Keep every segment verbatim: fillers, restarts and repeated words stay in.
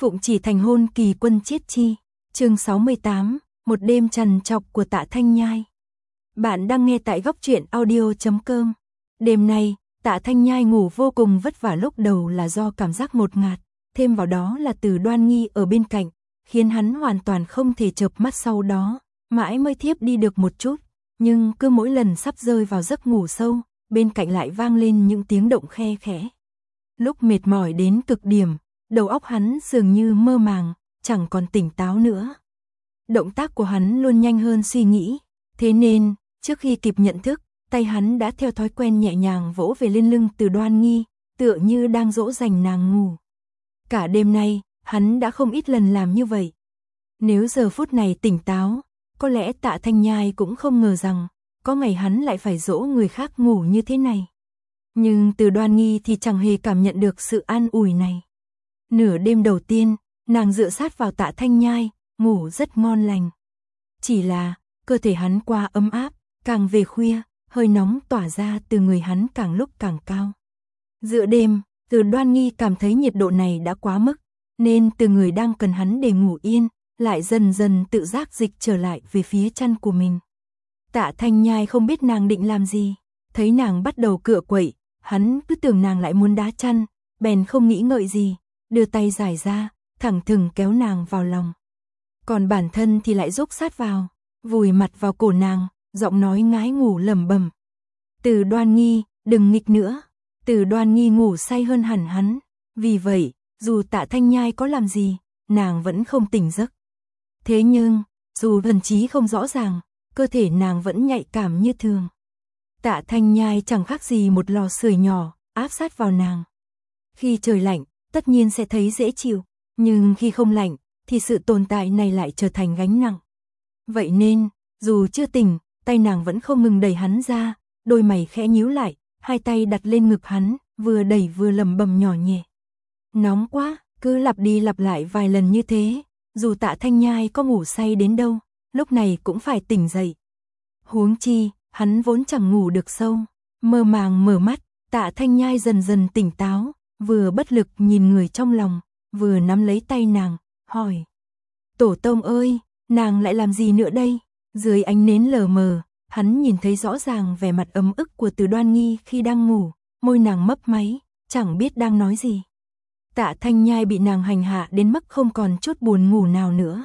Phụng chỉ thành hôn kỳ quân chiết chi. Chương sáu mươi tám, một đêm trằn trọc của Tạ Thanh Nhai. Bạn đang nghe tại góc truyện audio chấm com. Đêm nay, Tạ Thanh Nhai ngủ vô cùng vất vả, lúc đầu là do cảm giác ngột ngạt, thêm vào đó là Từ Đoan Nghi ở bên cạnh, khiến hắn hoàn toàn không thể chợp mắt, sau đó mãi mới thiếp đi được một chút, nhưng cứ mỗi lần sắp rơi vào giấc ngủ sâu, bên cạnh lại vang lên những tiếng động khe khẽ. Lúc mệt mỏi đến cực điểm, đầu óc hắn dường như mơ màng, chẳng còn tỉnh táo nữa. Động tác của hắn luôn nhanh hơn suy nghĩ, thế nên, trước khi kịp nhận thức, tay hắn đã theo thói quen nhẹ nhàng vỗ về lên lưng Từ Đoan Nghi, tựa như đang dỗ dành nàng ngủ. Cả đêm nay, hắn đã không ít lần làm như vậy. Nếu giờ phút này tỉnh táo, có lẽ Tạ Thanh Nhai cũng không ngờ rằng, có ngày hắn lại phải dỗ người khác ngủ như thế này. Nhưng Từ Đoan Nghi thì chẳng hề cảm nhận được sự an ủi này. Nửa đêm đầu tiên, nàng dựa sát vào Tạ Thanh Nhai, ngủ rất ngon lành. Chỉ là, cơ thể hắn quá ấm áp, càng về khuya, hơi nóng tỏa ra từ người hắn càng lúc càng cao. Giữa đêm, Từ Đoan Nghi cảm thấy nhiệt độ này đã quá mức, nên từ người đang cần hắn để ngủ yên, lại dần dần tự giác dịch trở lại về phía chăn của mình. Tạ Thanh Nhai không biết nàng định làm gì, thấy nàng bắt đầu cựa quậy, hắn cứ tưởng nàng lại muốn đá chăn, bèn không nghĩ ngợi gì, đưa tay giải ra, thẳng thừng kéo nàng vào lòng. Còn bản thân thì lại rúc sát vào, vùi mặt vào cổ nàng, giọng nói ngái ngủ lẩm bẩm. Từ Đoan Nghi, đừng nghịch nữa. Từ Đoan Nghi ngủ say hơn hẳn hắn, vì vậy, dù Tạ Thanh Nhai có làm gì, nàng vẫn không tỉnh giấc. Thế nhưng, dù thần trí không rõ ràng, cơ thể nàng vẫn nhạy cảm như thường. Tạ Thanh Nhai chẳng khác gì một lò sưởi nhỏ, áp sát vào nàng. Khi trời lạnh, tất nhiên sẽ thấy dễ chịu, nhưng khi không lạnh, thì sự tồn tại này lại trở thành gánh nặng. Vậy nên, dù chưa tỉnh, tay nàng vẫn không ngừng đẩy hắn ra, đôi mày khẽ nhíu lại, hai tay đặt lên ngực hắn, vừa đẩy vừa lẩm bẩm nhỏ nhẹ. Nóng quá, cứ lặp đi lặp lại vài lần như thế, dù Tạ Thanh Nhai có ngủ say đến đâu, lúc này cũng phải tỉnh dậy. Huống chi, hắn vốn chẳng ngủ được sâu, mơ màng mở mắt, Tạ Thanh Nhai dần dần tỉnh táo, vừa bất lực nhìn người trong lòng, vừa nắm lấy tay nàng, hỏi. Tổ tông ơi, nàng lại làm gì nữa đây? Dưới ánh nến lờ mờ, hắn nhìn thấy rõ ràng vẻ mặt ấm ức của Từ Đoan Nghi khi đang ngủ, môi nàng mấp máy, chẳng biết đang nói gì. Tạ Thanh Nhai bị nàng hành hạ đến mức không còn chút buồn ngủ nào nữa.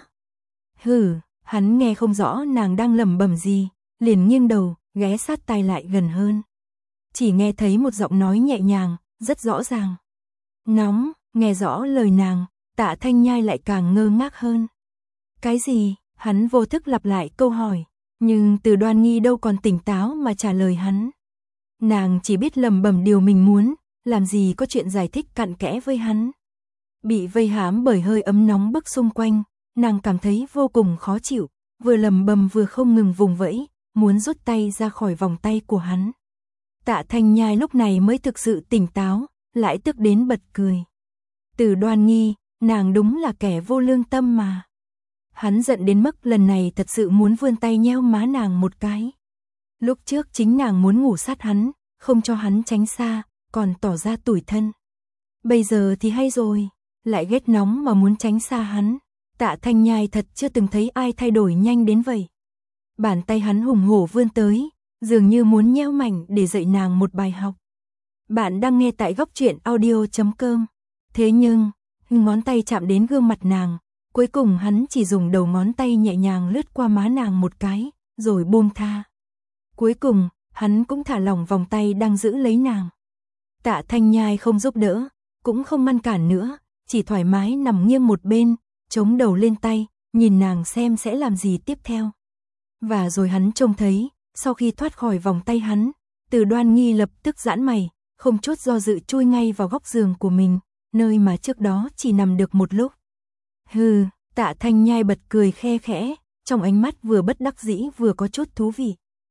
Hừ, hắn nghe không rõ nàng đang lẩm bẩm gì, liền nghiêng đầu, ghé sát tai lại gần hơn. Chỉ nghe thấy một giọng nói nhẹ nhàng, rất rõ ràng. Nóng, nghe rõ lời nàng, Tạ Thanh Nhai lại càng ngơ ngác hơn. Cái gì? Hắn vô thức lặp lại câu hỏi, nhưng Từ Đoan Nghi đâu còn tỉnh táo mà trả lời hắn. Nàng chỉ biết lẩm bẩm điều mình muốn, làm gì có chuyện giải thích cặn kẽ với hắn. Bị vây hãm bởi hơi ấm nóng bức xung quanh, nàng cảm thấy vô cùng khó chịu, vừa lẩm bẩm vừa không ngừng vùng vẫy, muốn rút tay ra khỏi vòng tay của hắn. Tạ Thanh Nhai lúc này mới thực sự tỉnh táo, lại tức đến bật cười. Từ Đoan Nghi, nàng đúng là kẻ vô lương tâm mà. Hắn giận đến mức lần này thật sự muốn vươn tay nheo má nàng một cái. Lúc trước chính nàng muốn ngủ sát hắn, không cho hắn tránh xa, còn tỏ ra tủi thân. Bây giờ thì hay rồi, lại ghét nóng mà muốn tránh xa hắn. Tạ Thanh Nhai thật chưa từng thấy ai thay đổi nhanh đến vậy. Bàn tay hắn hùng hổ vươn tới, dường như muốn nheo mảnh để dạy nàng một bài học. Bạn đang nghe tại góc truyện audio chấm com. Thế nhưng, ngón tay chạm đến gương mặt nàng, cuối cùng hắn chỉ dùng đầu ngón tay nhẹ nhàng lướt qua má nàng một cái, rồi buông tha. Cuối cùng, hắn cũng thả lỏng vòng tay đang giữ lấy nàng. Tạ Thanh Nhai không giúp đỡ, cũng không ngăn cản nữa, chỉ thoải mái nằm nghiêng một bên, chống đầu lên tay, nhìn nàng xem sẽ làm gì tiếp theo. Và rồi hắn trông thấy, sau khi thoát khỏi vòng tay hắn, Từ Đoan Nghi lập tức giãn mày, không chút do dự chui ngay vào góc giường của mình, nơi mà trước đó chỉ nằm được một lúc. Hừ, Tạ Thanh Nhai bật cười khe khẽ, trong ánh mắt vừa bất đắc dĩ vừa có chút thú vị.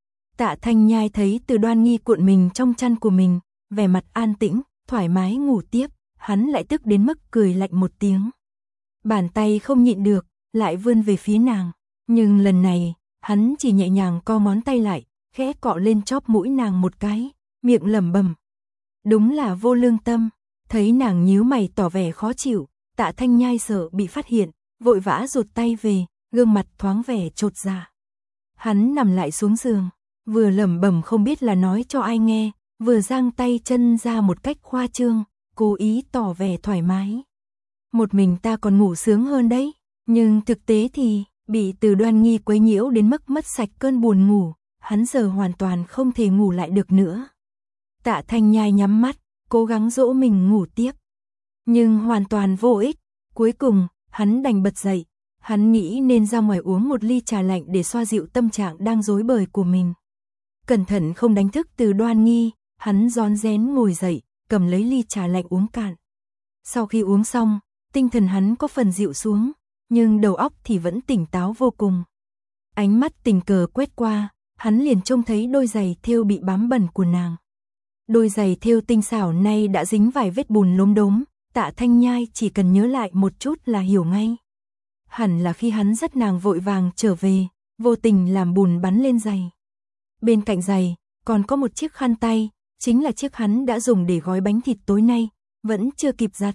Tạ Thanh Nhai thấy Từ Đoan Nghi cuộn mình trong chăn của mình, vẻ mặt an tĩnh, thoải mái ngủ tiếp, hắn lại tức đến mức cười lạnh một tiếng. Bàn tay không nhịn được, lại vươn về phía nàng, nhưng lần này, hắn chỉ nhẹ nhàng co ngón tay lại, khẽ cọ lên chóp mũi nàng một cái, miệng lẩm bẩm. Đúng là vô lương tâm. Thấy nàng nhíu mày tỏ vẻ khó chịu, Tạ Thanh Nhai sợ bị phát hiện, vội vã rụt tay về, gương mặt thoáng vẻ chột dạ. Hắn nằm lại xuống giường, vừa lẩm bẩm không biết là nói cho ai nghe, vừa giang tay chân ra một cách khoa trương, cố ý tỏ vẻ thoải mái. Một mình ta còn ngủ sướng hơn đấy, nhưng thực tế thì bị Từ Đoan Nghi quấy nhiễu đến mức mất sạch cơn buồn ngủ, hắn giờ hoàn toàn không thể ngủ lại được nữa. Tạ Thanh Nhai nhắm mắt, cố gắng dỗ mình ngủ tiếp. Nhưng hoàn toàn vô ích, cuối cùng, hắn đành bật dậy. Hắn nghĩ nên ra ngoài uống một ly trà lạnh để xoa dịu tâm trạng đang rối bời của mình. Cẩn thận không đánh thức Từ Đoan Nghi, hắn rón rén ngồi dậy, cầm lấy ly trà lạnh uống cạn. Sau khi uống xong, tinh thần hắn có phần dịu xuống, nhưng đầu óc thì vẫn tỉnh táo vô cùng. Ánh mắt tình cờ quét qua, hắn liền trông thấy đôi giày thêu bị bám bẩn của nàng. Đôi giày thêu tinh xảo nay đã dính vài vết bùn lốm đốm, Tạ Thanh Nhai chỉ cần nhớ lại một chút là hiểu ngay. Hẳn là khi hắn dắt nàng vội vàng trở về, vô tình làm bùn bắn lên giày. Bên cạnh giày, còn có một chiếc khăn tay, chính là chiếc hắn đã dùng để gói bánh thịt tối nay, vẫn chưa kịp giặt.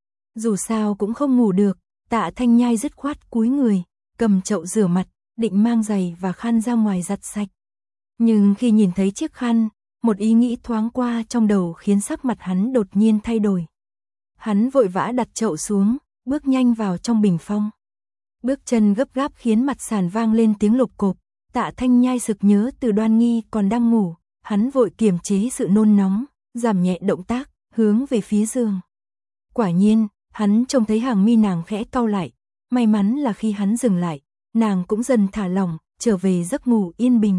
Dù sao cũng không ngủ được, Tạ Thanh Nhai dứt khoát cúi người, cầm chậu rửa mặt, định mang giày và khăn ra ngoài giặt sạch. Nhưng khi nhìn thấy chiếc khăn, một ý nghĩ thoáng qua trong đầu khiến sắc mặt hắn đột nhiên thay đổi. Hắn vội vã đặt chậu xuống, bước nhanh vào trong bình phong. Bước chân gấp gáp khiến mặt sàn vang lên tiếng lục cộp. Tạ Thanh Nhai sực nhớ Từ Đoan Nghi còn đang ngủ, hắn vội kiềm chế sự nôn nóng, giảm nhẹ động tác, hướng về phía giường. Quả nhiên, hắn trông thấy hàng mi nàng khẽ cau lại, may mắn là khi hắn dừng lại, nàng cũng dần thả lỏng, trở về giấc ngủ yên bình.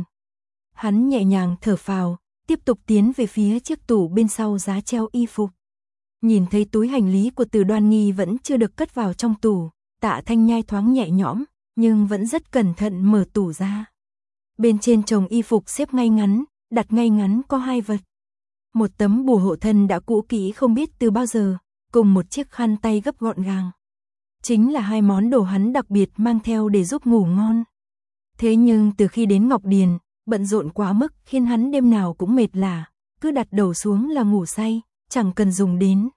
Hắn nhẹ nhàng thở phào, tiếp tục tiến về phía chiếc tủ bên sau giá treo y phục. Nhìn thấy túi hành lý của Từ Đoan Nghi vẫn chưa được cất vào trong tủ, Tạ Thanh Nhai thoáng nhẹ nhõm, nhưng vẫn rất cẩn thận mở tủ ra. Bên trên chồng y phục xếp ngay ngắn, đặt ngay ngắn có hai vật. Một tấm bùa hộ thân đã cũ kỹ không biết từ bao giờ, cùng một chiếc khăn tay gấp gọn gàng. Chính là hai món đồ hắn đặc biệt mang theo để giúp ngủ ngon. Thế nhưng từ khi đến Ngọc Điền, bận rộn quá mức khiến hắn đêm nào cũng mệt lả, cứ đặt đầu xuống là ngủ say, chẳng cần dùng đến.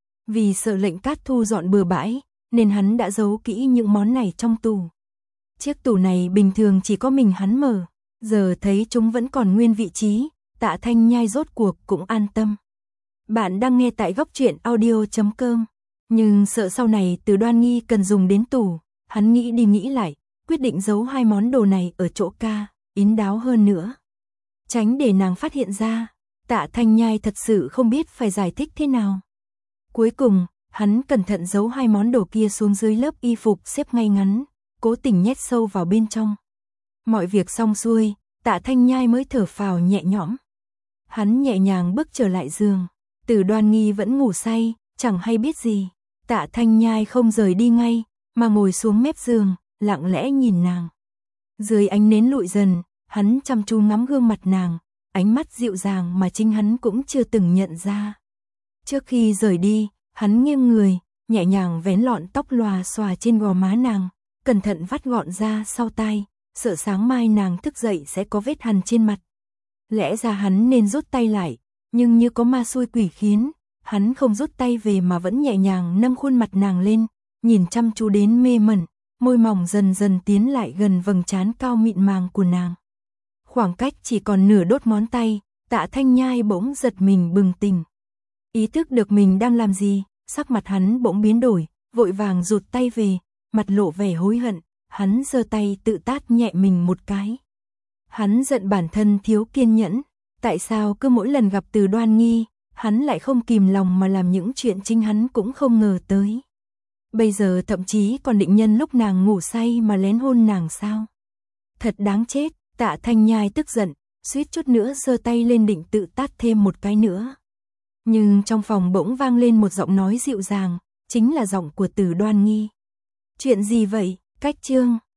Vì sợ lệnh cát thu dọn bừa bãi, nên hắn đã giấu kỹ những món này trong tủ. Chiếc tủ này bình thường chỉ có mình hắn mở, giờ thấy chúng vẫn còn nguyên vị trí, Tạ Thanh Nhai rốt cuộc cũng an tâm. Bạn đang nghe tại góc truyện audio chấm com, nhưng sợ sau này Từ Đoan Nghi cần dùng đến tủ, hắn nghĩ đi nghĩ lại, quyết định giấu hai món đồ này ở chỗ ca, kín đáo hơn nữa. Tránh để nàng phát hiện ra, Tạ Thanh Nhai thật sự không biết phải giải thích thế nào. Cuối cùng, hắn cẩn thận giấu hai món đồ kia xuống dưới lớp y phục xếp ngay ngắn, cố tình nhét sâu vào bên trong. Mọi việc xong xuôi, Tạ Thanh Nhai mới thở phào nhẹ nhõm. Hắn nhẹ nhàng bước trở lại giường, Từ Đoan Nghi vẫn ngủ say, chẳng hay biết gì. Tạ Thanh Nhai không rời đi ngay, mà ngồi xuống mép giường, lặng lẽ nhìn nàng. Dưới ánh nến lụi dần, hắn chăm chú ngắm gương mặt nàng, ánh mắt dịu dàng mà chính hắn cũng chưa từng nhận ra. Trước khi rời đi, hắn nghiêng người, nhẹ nhàng vén lọn tóc lòa xòa trên gò má nàng, cẩn thận vắt gọn ra sau tai, sợ sáng mai nàng thức dậy sẽ có vết hằn trên mặt. Lẽ ra hắn nên rút tay lại, nhưng như có ma xui quỷ khiến, hắn không rút tay về mà vẫn nhẹ nhàng nâng khuôn mặt nàng lên, nhìn chăm chú đến mê mẩn, môi mỏng dần dần tiến lại gần vầng trán cao mịn màng của nàng. Khoảng cách chỉ còn nửa đốt ngón tay, Tạ Thanh Nhai bỗng giật mình bừng tỉnh. Ý thức được mình đang làm gì, sắc mặt hắn bỗng biến đổi, vội vàng rụt tay về, mặt lộ vẻ hối hận, hắn giơ tay tự tát nhẹ mình một cái. Hắn giận bản thân thiếu kiên nhẫn, tại sao cứ mỗi lần gặp Từ Đoan Nghi, hắn lại không kìm lòng mà làm những chuyện chính hắn cũng không ngờ tới. Bây giờ thậm chí còn định nhân lúc nàng ngủ say mà lén hôn nàng sao? Thật đáng chết, Tạ Thanh Nhai tức giận, suýt chút nữa giơ tay lên định tự tát thêm một cái nữa. Nhưng trong phòng bỗng vang lên một giọng nói dịu dàng, chính là giọng của Từ Đoan Nghi. Chuyện gì vậy, cách chương?